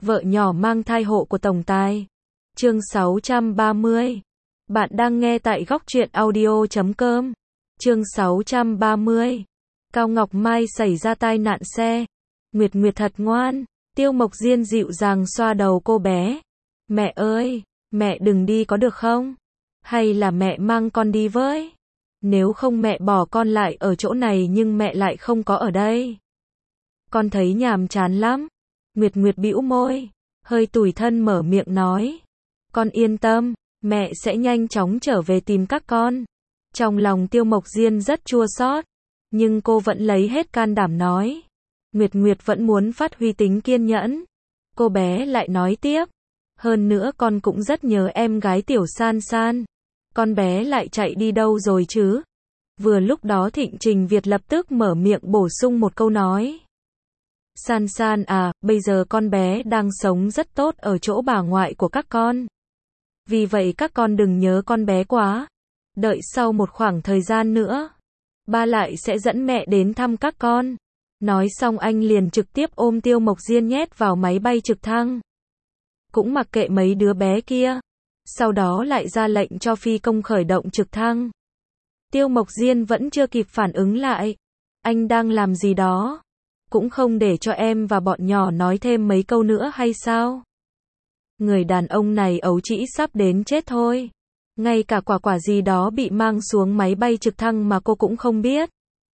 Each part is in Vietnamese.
Vợ nhỏ mang thai hộ của tổng tài. Chương 630. Bạn đang nghe tại góc truyện audio.com. Chương 630. Cao Ngọc Mai xảy ra tai nạn xe. Nguyệt Nguyệt thật ngoan. Tiêu Mộc Diên dịu dàng xoa đầu cô bé. Mẹ ơi, mẹ đừng đi có được không? Hay là mẹ mang con đi với? Nếu không mẹ bỏ con lại ở chỗ này nhưng mẹ lại không có ở đây. Con thấy nhàm chán lắm. Nguyệt Nguyệt bĩu môi, hơi tủi thân mở miệng nói. Con yên tâm, mẹ sẽ nhanh chóng trở về tìm các con. Trong lòng Tiêu Mộc Diên rất chua xót, nhưng cô vẫn lấy hết can đảm nói. Nguyệt Nguyệt vẫn muốn phát huy tính kiên nhẫn. Cô bé lại nói tiếp. Hơn nữa con cũng rất nhớ em gái Tiểu San San. Con bé lại chạy đi đâu rồi chứ? Vừa lúc đó Thịnh Trình Việt lập tức mở miệng bổ sung một câu nói. San San à, bây giờ con bé đang sống rất tốt ở chỗ bà ngoại của các con. Vì vậy các con đừng nhớ con bé quá. Đợi sau một khoảng thời gian nữa, ba lại sẽ dẫn mẹ đến thăm các con. Nói xong anh liền trực tiếp ôm Tiêu Mộc Diên nhét vào máy bay trực thăng. Cũng mặc kệ mấy đứa bé kia. Sau đó lại ra lệnh cho phi công khởi động trực thăng. Tiêu Mộc Diên vẫn chưa kịp phản ứng lại. Anh đang làm gì đó? Cũng không để cho em và bọn nhỏ nói thêm mấy câu nữa hay sao? Người đàn ông này ấu trĩ sắp đến chết thôi. Ngay cả quả gì đó bị mang xuống máy bay trực thăng mà cô cũng không biết.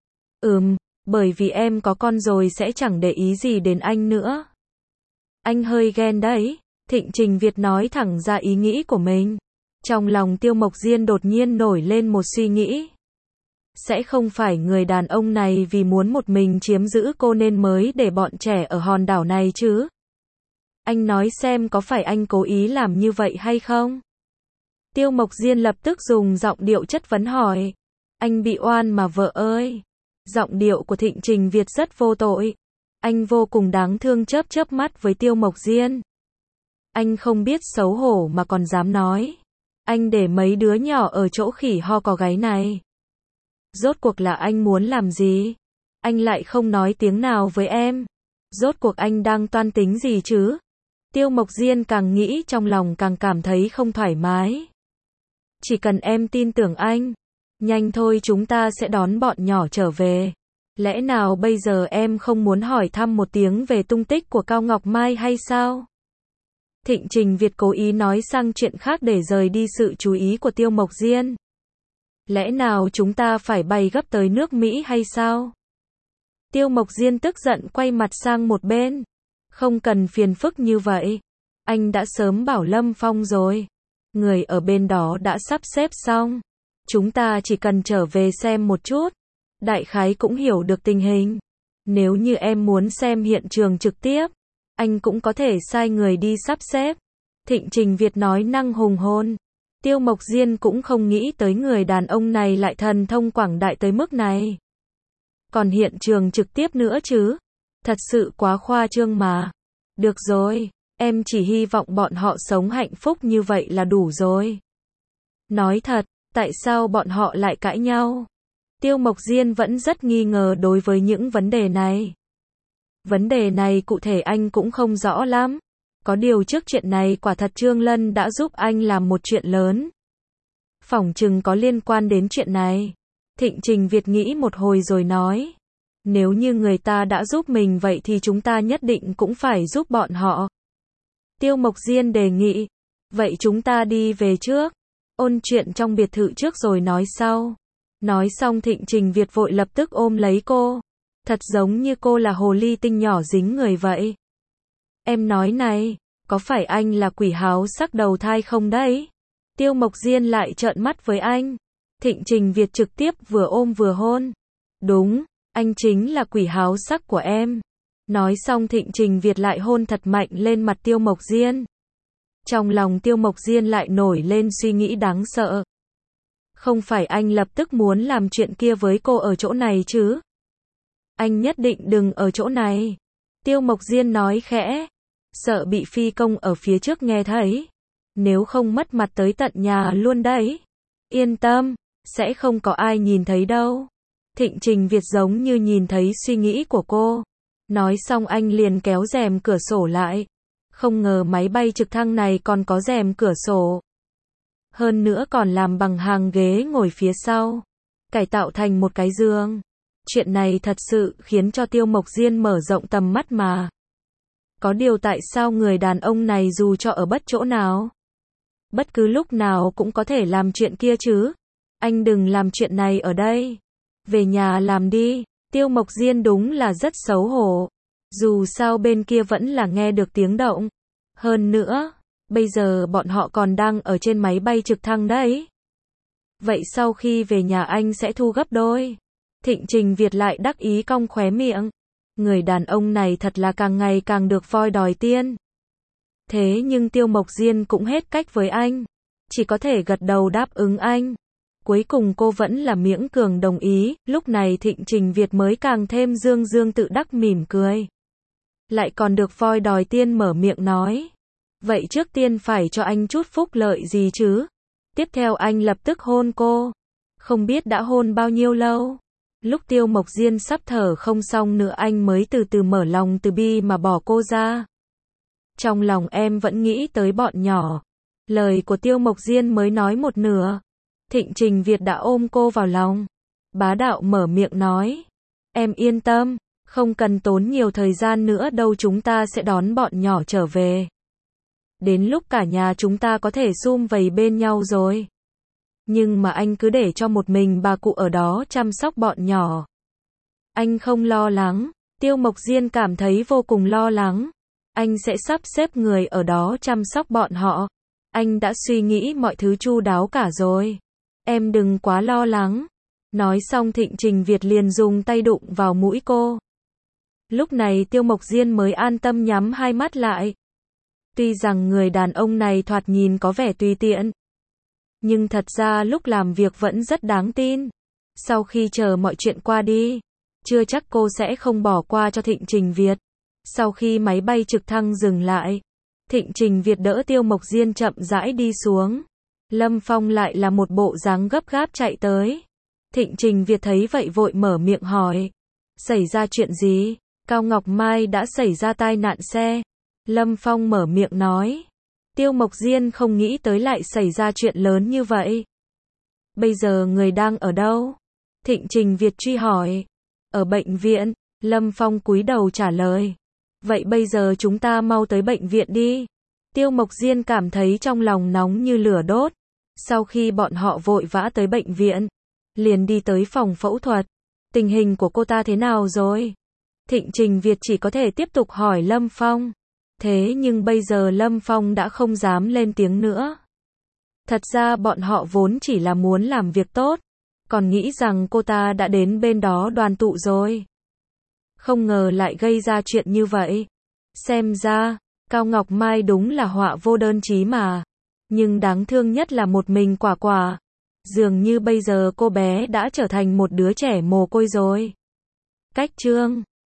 Bởi vì em có con rồi sẽ chẳng để ý gì đến anh nữa. Anh hơi ghen đấy. Thịnh Trình Việt nói thẳng ra ý nghĩ của mình. Trong lòng Tiêu Mộc Diên đột nhiên nổi lên một suy nghĩ. Sẽ không phải người đàn ông này vì muốn một mình chiếm giữ cô nên mới để bọn trẻ ở hòn đảo này chứ? Anh nói xem có phải anh cố ý làm như vậy hay không? Tiêu Mộc Diên lập tức dùng giọng điệu chất vấn hỏi. Anh bị oan mà vợ ơi. Giọng điệu của Thịnh Trình Việt rất vô tội. Anh vô cùng đáng thương chớp mắt với Tiêu Mộc Diên. Anh không biết xấu hổ mà còn dám nói. Anh để mấy đứa nhỏ ở chỗ khỉ ho có gáy này. Rốt cuộc là anh muốn làm gì? Anh lại không nói tiếng nào với em. Rốt cuộc anh đang toan tính gì chứ? Tiêu Mộc Diên càng nghĩ trong lòng càng cảm thấy không thoải mái. Chỉ cần em tin tưởng anh. Nhanh thôi chúng ta sẽ đón bọn nhỏ trở về. Lẽ nào bây giờ em không muốn hỏi thăm một tiếng về tung tích của Cao Ngọc Mai hay sao? Thịnh Trình Việt cố ý nói sang chuyện khác để rời đi sự chú ý của Tiêu Mộc Diên. Lẽ nào chúng ta phải bay gấp tới nước Mỹ hay sao? Tiêu Mộc Diên tức giận quay mặt sang một bên. Không cần phiền phức như vậy. Anh đã sớm bảo Lâm Phong rồi. Người ở bên đó đã sắp xếp xong. Chúng ta chỉ cần trở về xem một chút. Đại khái cũng hiểu được tình hình. Nếu như em muốn xem hiện trường trực tiếp, anh cũng có thể sai người đi sắp xếp. Thịnh Trình Việt nói năng hùng hồn. Tiêu Mộc Diên cũng không nghĩ tới người đàn ông này lại thần thông quảng đại tới mức này. Còn hiện trường trực tiếp nữa chứ? Thật sự quá khoa trương mà. Được rồi, em chỉ hy vọng bọn họ sống hạnh phúc như vậy là đủ rồi. Nói thật, tại sao bọn họ lại cãi nhau? Tiêu Mộc Diên vẫn rất nghi ngờ đối với những vấn đề này. Vấn đề này cụ thể anh cũng không rõ lắm. Có điều trước chuyện này quả thật Trương Lân đã giúp anh làm một chuyện lớn. Phỏng chừng có liên quan đến chuyện này. Thịnh Trình Việt nghĩ một hồi rồi nói. Nếu như người ta đã giúp mình vậy thì chúng ta nhất định cũng phải giúp bọn họ. Tiêu Mộc Diên đề nghị. Vậy chúng ta đi về trước. Ôn chuyện trong biệt thự trước rồi nói sau. Nói xong Thịnh Trình Việt vội lập tức ôm lấy cô. Thật giống như cô là hồ ly tinh nhỏ dính người vậy. Em nói này, có phải anh là quỷ háo sắc đầu thai không đấy? Tiêu Mộc Diên lại trợn mắt với anh. Thịnh Trình Việt trực tiếp vừa ôm vừa hôn. Đúng, anh chính là quỷ háo sắc của em. Nói xong Thịnh Trình Việt lại hôn thật mạnh lên mặt Tiêu Mộc Diên. Trong lòng Tiêu Mộc Diên lại nổi lên suy nghĩ đáng sợ. Không phải anh lập tức muốn làm chuyện kia với cô ở chỗ này chứ? Anh nhất định đừng ở chỗ này. Tiêu Mộc Diên nói khẽ. Sợ bị phi công ở phía trước nghe thấy. Nếu không mất mặt tới tận nhà luôn đấy. Yên tâm, sẽ không có ai nhìn thấy đâu. Thịnh Trình Việt giống như nhìn thấy suy nghĩ của cô. Nói xong anh liền kéo rèm cửa sổ lại. Không ngờ máy bay trực thăng này còn có rèm cửa sổ. Hơn nữa còn làm bằng hàng ghế ngồi phía sau, cải tạo thành một cái giường. Chuyện này thật sự khiến cho Tiêu Mộc Diên mở rộng tầm mắt mà. Có điều tại sao người đàn ông này dù cho ở bất chỗ nào, bất cứ lúc nào cũng có thể làm chuyện kia chứ? Anh đừng làm chuyện này ở đây. Về nhà làm đi. Tiêu Mộc Diên đúng là rất xấu hổ. Dù sao bên kia vẫn là nghe được tiếng động. Hơn nữa, bây giờ bọn họ còn đang ở trên máy bay trực thăng đấy. Vậy sau khi về nhà anh sẽ thu gấp đôi. Thịnh Trình Việt lại đắc ý cong khóe miệng. Người đàn ông này thật là càng ngày càng được voi đòi tiên. Thế nhưng Tiêu Mộc Diên cũng hết cách với anh. Chỉ có thể gật đầu đáp ứng anh. Cuối cùng cô vẫn là miễn cường đồng ý. Lúc này Thịnh Trình Việt mới càng thêm dương dương tự đắc mỉm cười. Lại còn được voi đòi tiên mở miệng nói. Vậy trước tiên phải cho anh chút phúc lợi gì chứ? Tiếp theo anh lập tức hôn cô. Không biết đã hôn bao nhiêu lâu. Lúc Tiêu Mộc Diên sắp thở không xong nữa anh mới từ từ mở lòng từ bi mà bỏ cô ra. Trong lòng em vẫn nghĩ tới bọn nhỏ. Lời của Tiêu Mộc Diên mới nói một nửa. Thịnh Trình Việt đã ôm cô vào lòng. Bá đạo mở miệng nói. Em yên tâm, không cần tốn nhiều thời gian nữa đâu, chúng ta sẽ đón bọn nhỏ trở về. Đến lúc cả nhà chúng ta có thể sum vầy bên nhau rồi. Nhưng mà anh cứ để cho một mình bà cụ ở đó chăm sóc bọn nhỏ. Anh không lo lắng. Tiêu Mộc Diên cảm thấy vô cùng lo lắng. Anh sẽ sắp xếp người ở đó chăm sóc bọn họ. Anh đã suy nghĩ mọi thứ chu đáo cả rồi. Em đừng quá lo lắng. Nói xong Thịnh Trình Việt liền dùng tay đụng vào mũi cô. Lúc này Tiêu Mộc Diên mới an tâm nhắm hai mắt lại. Tuy rằng người đàn ông này thoạt nhìn có vẻ tùy tiện, nhưng thật ra lúc làm việc vẫn rất đáng tin. Sau khi chờ mọi chuyện qua đi, chưa chắc cô sẽ không bỏ qua cho Thịnh Trình Việt. Sau khi máy bay trực thăng dừng lại, Thịnh Trình Việt đỡ Tiêu Mộc Diên chậm rãi đi xuống. Lâm Phong lại là một bộ dáng gấp gáp chạy tới. Thịnh Trình Việt thấy vậy vội mở miệng hỏi. Xảy ra chuyện gì? Cao Ngọc Mai đã xảy ra tai nạn xe. Lâm Phong mở miệng nói. Tiêu Mộc Diên không nghĩ tới lại xảy ra chuyện lớn như vậy. Bây giờ người đang ở đâu? Thịnh Trình Việt truy hỏi. Ở bệnh viện. Lâm Phong cúi đầu trả lời. Vậy bây giờ chúng ta mau tới bệnh viện đi. Tiêu Mộc Diên cảm thấy trong lòng nóng như lửa đốt. Sau khi bọn họ vội vã tới bệnh viện, liền đi tới phòng phẫu thuật. Tình hình của cô ta thế nào rồi? Thịnh Trình Việt chỉ có thể tiếp tục hỏi Lâm Phong. Thế nhưng bây giờ Lâm Phong đã không dám lên tiếng nữa. Thật ra bọn họ vốn chỉ là muốn làm việc tốt, còn nghĩ rằng cô ta đã đến bên đó đoàn tụ rồi. Không ngờ lại gây ra chuyện như vậy. Xem ra, Cao Ngọc Mai đúng là họa vô đơn chí mà. Nhưng đáng thương nhất là một mình Quả Quả. Dường như bây giờ cô bé đã trở thành một đứa trẻ mồ côi rồi. Cách chương